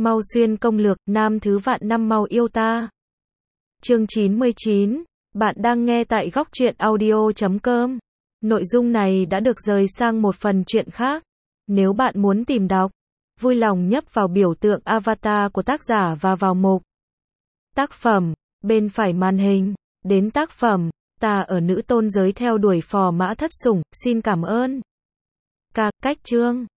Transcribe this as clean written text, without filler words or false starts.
Mau xuyên công lược, nam thứ vạn năm mau yêu ta. Chương 99. Bạn đang nghe tại góc truyện audio.com. Nội dung này đã được rời sang một phần truyện khác. Nếu bạn muốn tìm đọc, vui lòng nhấp vào biểu tượng avatar của tác giả và vào mục tác phẩm bên phải màn hình. Đến tác phẩm Ta ở nữ tôn giới theo đuổi phò mã thất sủng, xin cảm ơn. Cách chương